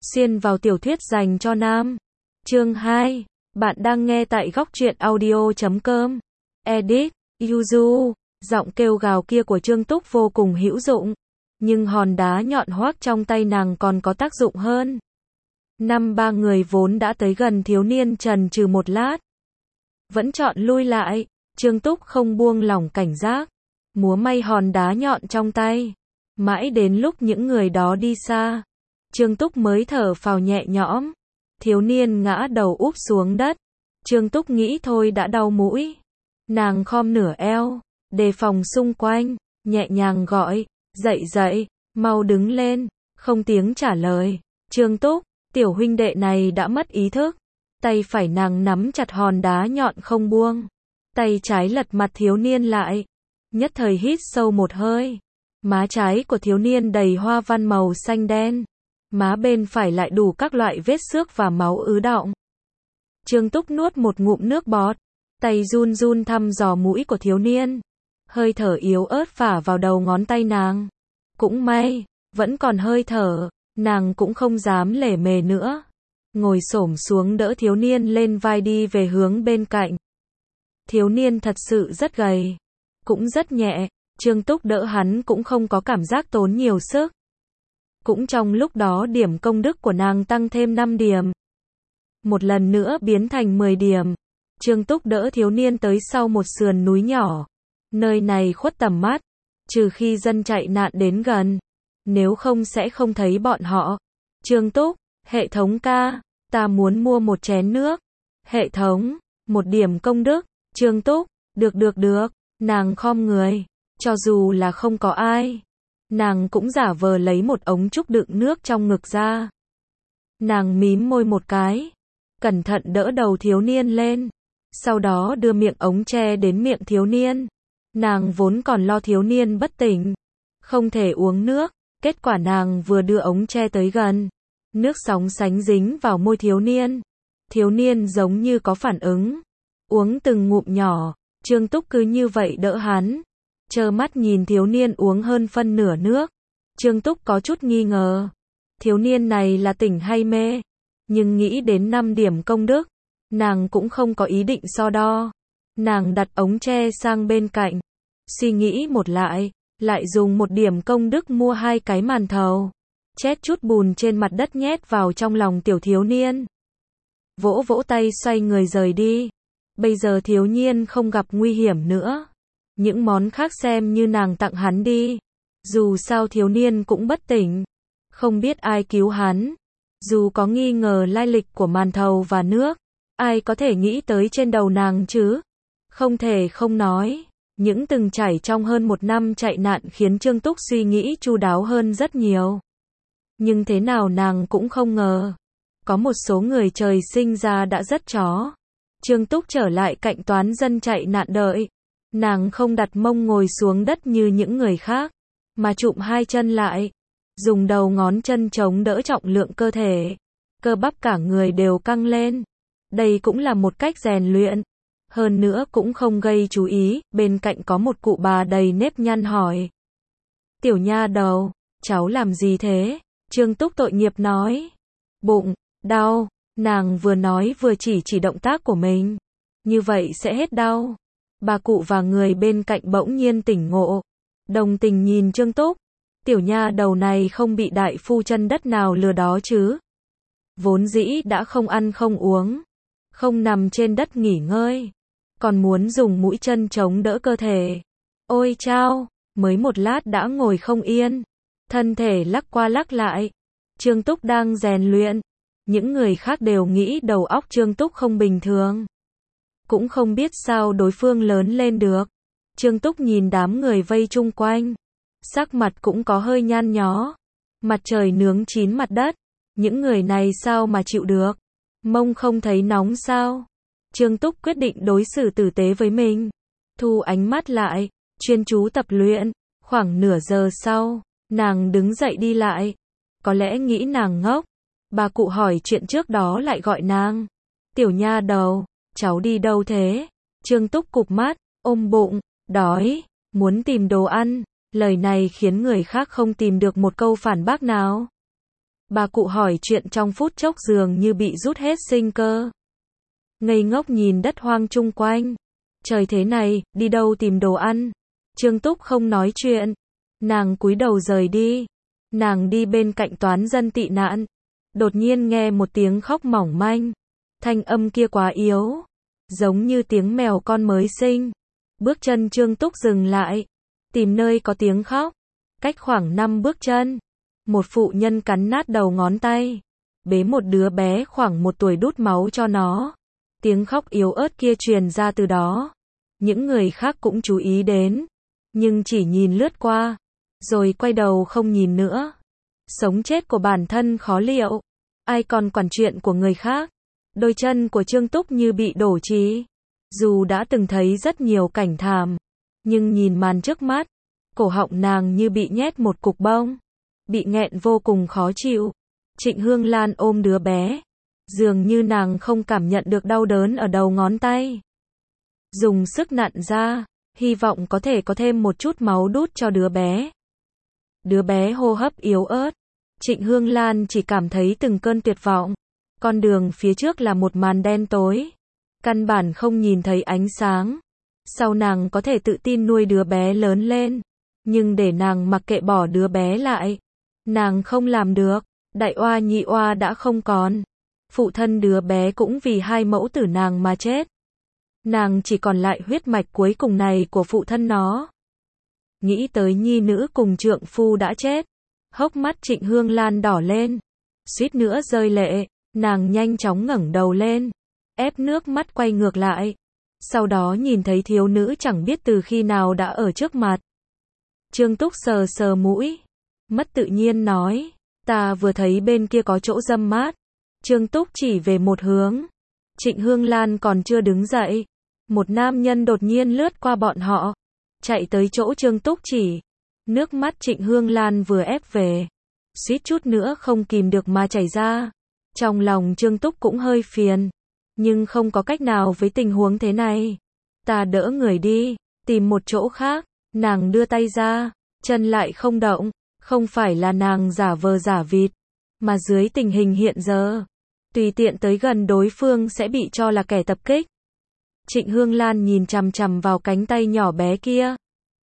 Xuyên vào tiểu thuyết dành cho nam. Chương 2. Bạn đang nghe tại góc truyện audio.com. Edit, Yuzu. Giọng kêu gào kia của Trương Túc vô cùng hữu dụng. Nhưng hòn đá nhọn hoác trong tay nàng còn có tác dụng hơn. Ba người vốn đã tới gần thiếu niên chần chừ một lát. Vẫn chọn lui lại. Trương Túc không buông lỏng cảnh giác. Múa may hòn đá nhọn trong tay. Mãi đến lúc những người đó đi xa. Trương Túc mới thở phào nhẹ nhõm. Thiếu niên ngã đầu úp xuống đất. Trương Túc nghĩ thôi đã đau mũi. Nàng khom nửa eo, đề phòng xung quanh, nhẹ nhàng gọi, dậy dậy, mau đứng lên, không tiếng trả lời. Trương Túc, tiểu huynh đệ này đã mất ý thức. Tay phải nàng nắm chặt hòn đá nhọn không buông. Tay trái lật mặt thiếu niên lại. Nhất thời hít sâu một hơi. Má trái của thiếu niên đầy hoa văn màu xanh đen. Má bên phải lại đủ các loại vết xước và máu ứ đọng. Trương Túc nuốt một ngụm nước bọt. Tay run run thăm dò mũi của thiếu niên. Hơi thở yếu ớt phả vào đầu ngón tay nàng. Cũng may, vẫn còn hơi thở. Nàng cũng không dám lề mề nữa. Ngồi xổm xuống đỡ thiếu niên lên vai đi về hướng bên cạnh. Thiếu niên thật sự rất gầy. Cũng rất nhẹ. Trương Túc đỡ hắn cũng không có cảm giác tốn nhiều sức. Cũng trong lúc đó điểm công đức của nàng tăng thêm 5 điểm. Một lần nữa biến thành 10 điểm. Trương Túc đỡ thiếu niên tới sau một sườn núi nhỏ. Nơi này khuất tầm mắt. Trừ khi dân chạy nạn đến gần. Nếu không sẽ không thấy bọn họ. Trương Túc, hệ thống ca. Ta muốn mua một chén nước. Hệ thống, 1 điểm công đức. Trương Túc, được. Nàng khom người. Cho dù là không có ai. Nàng cũng giả vờ lấy một ống trúc đựng nước trong ngực ra. Nàng mím môi một cái. Cẩn thận đỡ đầu thiếu niên lên. Sau đó đưa miệng ống tre đến miệng thiếu niên. Nàng vốn còn lo thiếu niên bất tỉnh. Không thể uống nước. Kết quả nàng vừa đưa ống tre tới gần. Nước sóng sánh dính vào môi thiếu niên. Thiếu niên giống như có phản ứng. Uống từng ngụm nhỏ. Trương Túc cứ như vậy đỡ hắn. Trơ mắt nhìn thiếu niên uống hơn phân nửa nước. Trương Túc có chút nghi ngờ. Thiếu niên này là tỉnh hay mê? Nhưng nghĩ đến 5 điểm công đức. Nàng cũng không có ý định so đo. Nàng đặt ống tre sang bên cạnh. Suy nghĩ một lại dùng 1 điểm công đức mua 2 cái màn thầu. Chét chút bùn trên mặt đất nhét vào trong lòng tiểu thiếu niên. Vỗ vỗ tay xoay người rời đi. Bây giờ thiếu niên không gặp nguy hiểm nữa. Những món khác xem như nàng tặng hắn đi. Dù sao thiếu niên cũng bất tỉnh. Không biết ai cứu hắn. Dù có nghi ngờ lai lịch của màn thầu và nước. Ai có thể nghĩ tới trên đầu nàng chứ? Không thể không nói. Những từng trải trong hơn 1 năm chạy nạn khiến Trương Túc suy nghĩ chu đáo hơn rất nhiều. Nhưng thế nào nàng cũng không ngờ. Có một số người trời sinh ra đã rất chó. Trương Túc trở lại cạnh toán dân chạy nạn đợi. Nàng không đặt mông ngồi xuống đất như những người khác, mà chụm 2 chân lại, dùng đầu ngón chân chống đỡ trọng lượng cơ thể. Cơ bắp cả người đều căng lên. Đây cũng là một cách rèn luyện. Hơn nữa cũng không gây chú ý, bên cạnh có một cụ bà đầy nếp nhăn hỏi. Tiểu nha đầu, cháu làm gì thế? Trương Túc tội nghiệp nói. Bụng, đau. Nàng vừa nói vừa chỉ động tác của mình. Như vậy sẽ hết đau. Bà cụ và người bên cạnh bỗng nhiên tỉnh ngộ. Đồng tình nhìn Trương Túc. Tiểu nha đầu này không bị đại phu chân đất nào lừa đó chứ. Vốn dĩ đã không ăn không uống. Không nằm trên đất nghỉ ngơi. Còn muốn dùng mũi chân chống đỡ cơ thể. Ôi chao, mới một lát đã ngồi không yên. Thân thể lắc qua lắc lại. Trương Túc đang rèn luyện. Những người khác đều nghĩ đầu óc Trương Túc không bình thường. Cũng không biết sao đối phương lớn lên được. Trương Túc nhìn đám người vây chung quanh. Sắc mặt cũng có hơi nhăn nhó. Mặt trời nướng chín mặt đất. Những người này sao mà chịu được? Mông không thấy nóng sao? Trương Túc quyết định đối xử tử tế với mình. Thu ánh mắt lại. Chuyên chú tập luyện. Khoảng nửa giờ sau, nàng đứng dậy đi lại. Có lẽ nghĩ nàng ngốc. Bà cụ hỏi chuyện trước đó lại gọi nàng. Tiểu nha đầu. Cháu đi đâu thế? Trương Túc cụp mắt, ôm bụng, đói, muốn tìm đồ ăn. Lời này khiến người khác không tìm được một câu phản bác nào. Bà cụ hỏi chuyện trong phút chốc dường như bị rút hết sinh cơ. Ngây ngốc nhìn đất hoang chung quanh. Trời thế này, đi đâu tìm đồ ăn? Trương Túc không nói chuyện. Nàng cúi đầu rời đi. Nàng đi bên cạnh toán dân tị nạn. Đột nhiên nghe một tiếng khóc mỏng manh. Thanh âm kia quá yếu. Giống như tiếng mèo con mới sinh. Bước chân Trương Túc dừng lại. Tìm nơi có tiếng khóc. Cách khoảng 5 bước chân. Một phụ nhân cắn nát đầu ngón tay. Bế một đứa bé khoảng 1 tuổi đút máu cho nó. Tiếng khóc yếu ớt kia truyền ra từ đó. Những người khác cũng chú ý đến. Nhưng chỉ nhìn lướt qua. Rồi quay đầu không nhìn nữa. Sống chết của bản thân khó liệu. Ai còn quản chuyện của người khác. Đôi chân của Trương Túc như bị đổ trì. Dù đã từng thấy rất nhiều cảnh thảm. Nhưng nhìn màn trước mắt. Cổ họng nàng như bị nhét một cục bông. Bị nghẹn vô cùng khó chịu. Trịnh Hương Lan ôm đứa bé. Dường như nàng không cảm nhận được đau đớn ở đầu ngón tay. Dùng sức nặn ra. Hy vọng có thể có thêm một chút máu đút cho đứa bé. Đứa bé hô hấp yếu ớt. Trịnh Hương Lan chỉ cảm thấy từng cơn tuyệt vọng. Con đường phía trước là một màn đen tối. Căn bản không nhìn thấy ánh sáng. Sau nàng có thể tự tin nuôi đứa bé lớn lên. Nhưng để nàng mặc kệ bỏ đứa bé lại. Nàng không làm được. Đại oa nhị oa đã không còn. Phụ thân đứa bé cũng vì hai mẫu tử nàng mà chết. Nàng chỉ còn lại huyết mạch cuối cùng này của phụ thân nó. Nghĩ tới nhi nữ cùng trượng phu đã chết. Hốc mắt Trịnh Hương Lan đỏ lên. Suýt nữa rơi lệ. Nàng nhanh chóng ngẩng đầu lên. Ép nước mắt quay ngược lại. Sau đó nhìn thấy thiếu nữ chẳng biết từ khi nào đã ở trước mặt. Trương Túc sờ sờ mũi. Mất tự nhiên nói. Ta vừa thấy bên kia có chỗ râm mát. Trương Túc chỉ về một hướng. Trịnh Hương Lan còn chưa đứng dậy. Một nam nhân đột nhiên lướt qua bọn họ. Chạy tới chỗ Trương Túc chỉ. Nước mắt Trịnh Hương Lan vừa ép về. Suýt chút nữa không kìm được mà chảy ra. Trong lòng Trương Túc cũng hơi phiền. Nhưng không có cách nào với tình huống thế này. Ta đỡ người đi. Tìm một chỗ khác. Nàng đưa tay ra. Chân lại không động. Không phải là nàng giả vờ giả vịt. Mà dưới tình hình hiện giờ. Tùy tiện tới gần đối phương sẽ bị cho là kẻ tập kích. Trịnh Hương Lan nhìn chằm chằm vào cánh tay nhỏ bé kia.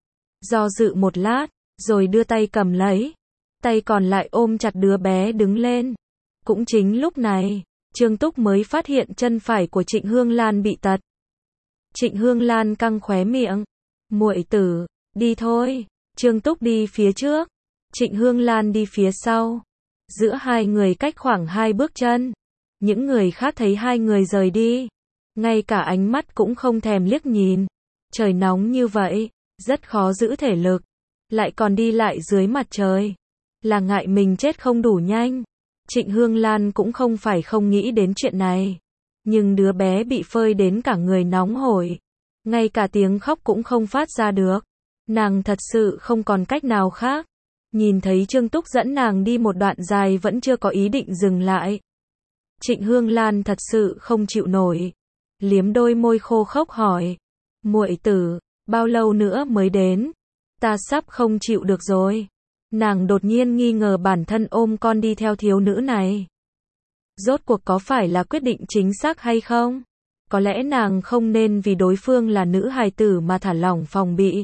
Do dự một lát. Rồi đưa tay cầm lấy. Tay còn lại ôm chặt đứa bé đứng lên. Cũng chính lúc này. Trương Túc mới phát hiện chân phải của Trịnh Hương Lan bị tật. Trịnh Hương Lan căng khóe miệng. Muội tử, đi thôi. Trương Túc đi phía trước. Trịnh Hương Lan đi phía sau. Giữa hai người cách khoảng 2 bước chân. Những người khác thấy hai người rời đi. Ngay cả ánh mắt cũng không thèm liếc nhìn. Trời nóng như vậy. Rất khó giữ thể lực. Lại còn đi lại dưới mặt trời. Là ngại mình chết không đủ nhanh. Trịnh Hương Lan cũng không phải không nghĩ đến chuyện này. Nhưng đứa bé bị phơi đến cả người nóng hổi. Ngay cả tiếng khóc cũng không phát ra được. Nàng thật sự không còn cách nào khác. Nhìn thấy Trương Túc dẫn nàng đi một đoạn dài vẫn chưa có ý định dừng lại. Trịnh Hương Lan thật sự không chịu nổi. Liếm đôi môi khô khốc hỏi. Muội tử, bao lâu nữa mới đến? Ta sắp không chịu được rồi. Nàng đột nhiên nghi ngờ bản thân ôm con đi theo thiếu nữ này. Rốt cuộc có phải là quyết định chính xác hay không? Có lẽ nàng không nên vì đối phương là nữ hài tử mà thả lỏng phòng bị.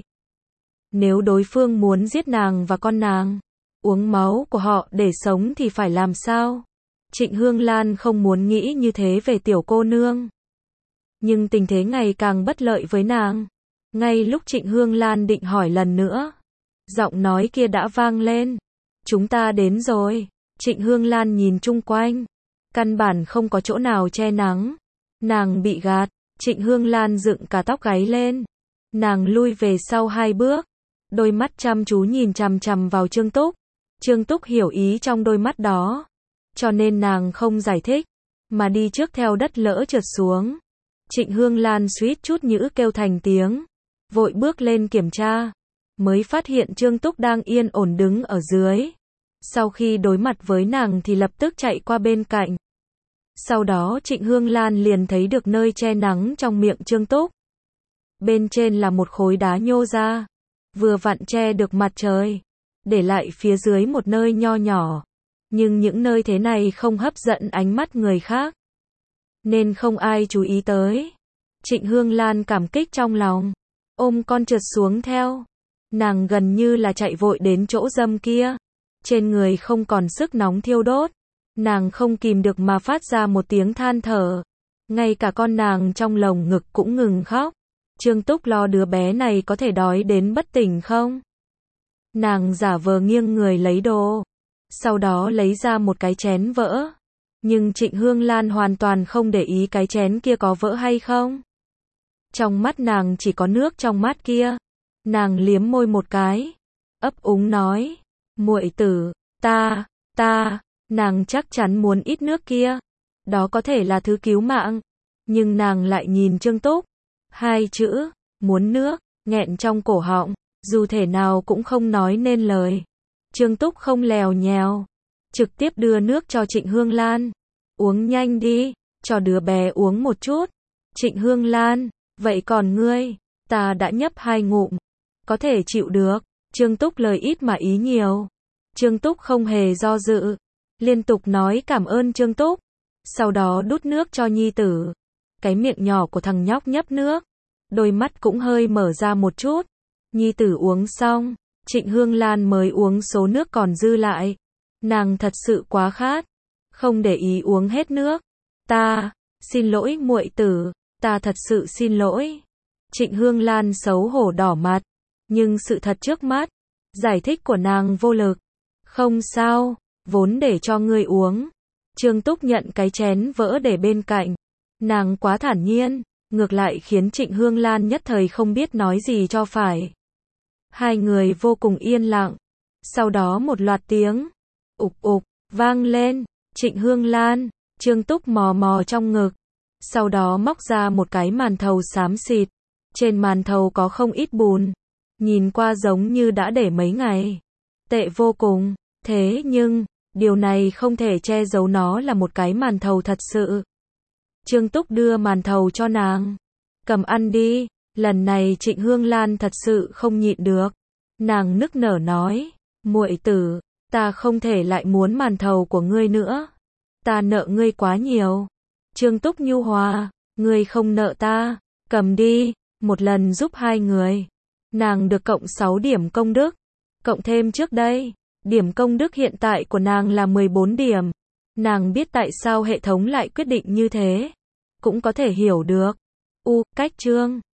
Nếu đối phương muốn giết nàng và con nàng, uống máu của họ để sống thì phải làm sao? Trịnh Hương Lan không muốn nghĩ như thế về tiểu cô nương. Nhưng tình thế ngày càng bất lợi với nàng. Ngay lúc Trịnh Hương Lan định hỏi lần nữa, giọng nói kia đã vang lên. Chúng ta đến rồi. Trịnh Hương Lan nhìn chung quanh. Căn bản không có chỗ nào che nắng. Nàng bị gạt. Trịnh Hương Lan dựng cả tóc gáy lên. Nàng lui về sau 2 bước. Đôi mắt chăm chú nhìn chằm chằm vào Trương Túc. Trương Túc hiểu ý trong đôi mắt đó. Cho nên nàng không giải thích. Mà đi trước theo đất lỡ trượt xuống. Trịnh Hương Lan suýt chút nhữ kêu thành tiếng. Vội bước lên kiểm tra. Mới phát hiện Trương Túc đang yên ổn đứng ở dưới. Sau khi đối mặt với nàng thì lập tức chạy qua bên cạnh. Sau đó Trịnh Hương Lan liền thấy được nơi che nắng trong miệng Trương Túc. Bên trên là một khối đá nhô ra. Vừa vặn che được mặt trời. Để lại phía dưới một nơi nho nhỏ. nhưng những nơi thế này không hấp dẫn ánh mắt người khác, nên không ai chú ý tới. Trịnh Hương Lan cảm kích trong lòng, ôm con trượt xuống theo. Nàng gần như là chạy vội đến chỗ dâm kia. Trên người không còn sức nóng thiêu đốt. Nàng không kìm được mà phát ra một tiếng than thở. Ngay cả con nàng trong lồng ngực cũng ngừng khóc. Trương Túc lo đứa bé này có thể đói đến bất tỉnh không? Nàng giả vờ nghiêng người lấy đồ. Sau đó lấy ra một cái chén vỡ. Nhưng Trịnh Hương Lan hoàn toàn không để ý cái chén kia có vỡ hay không. Trong mắt nàng chỉ có nước trong mắt kia. Nàng liếm môi một cái, ấp úng nói, muội tử, nàng chắc chắn muốn ít nước kia. Đó có thể là thứ cứu mạng. Nhưng nàng lại nhìn Trương Túc. Hai chữ, muốn nước, nghẹn trong cổ họng, dù thể nào cũng không nói nên lời. Trương Túc không lèo nhèo, trực tiếp đưa nước cho Trịnh Hương Lan. Uống nhanh đi, cho đứa bé uống một chút. Trịnh Hương Lan, vậy còn ngươi? Ta đã nhấp 2 ngụm, có thể chịu được. Trương Túc lời ít mà ý nhiều. Trương Túc không hề do dự, liên tục nói cảm ơn Trương Túc, sau đó đút nước cho nhi tử. Cái miệng nhỏ của thằng nhóc nhấp nước, đôi mắt cũng hơi mở ra một chút. Nhi tử uống xong, Trịnh Hương Lan mới uống số nước còn dư lại. Nàng thật sự quá khát, không để ý uống hết nước. Xin lỗi muội tử, ta thật sự xin lỗi. Trịnh Hương Lan xấu hổ đỏ mặt, nhưng sự thật trước mắt, giải thích của nàng vô lực. Không sao, vốn để cho ngươi uống. Trương Túc nhận cái chén vỡ để bên cạnh. Nàng quá thản nhiên, ngược lại khiến Trịnh Hương Lan nhất thời không biết nói gì cho phải. Hai người vô cùng yên lặng. Sau đó một loạt tiếng ục ục vang lên. Trịnh Hương Lan, Trương Túc mò mò trong ngực. Sau đó móc ra một cái màn thầu xám xịt. Trên màn thầu có không ít bùn. Nhìn qua giống như đã để mấy ngày. Tệ vô cùng. Thế nhưng, điều này không thể che giấu nó là một cái màn thầu thật sự. Trương Túc đưa màn thầu cho nàng. Cầm ăn đi. Lần này Trịnh Hương Lan thật sự không nhịn được. Nàng nức nở nói, muội tử, ta không thể lại muốn màn thầu của ngươi nữa. Ta nợ ngươi quá nhiều. Trương Túc nhu hòa, ngươi không nợ ta, cầm đi, một lần giúp hai người. Nàng được cộng 6 điểm công đức, cộng thêm trước đây, điểm công đức hiện tại của nàng là 14 điểm. Nàng biết tại sao hệ thống lại quyết định như thế, cũng có thể hiểu được. Cách chương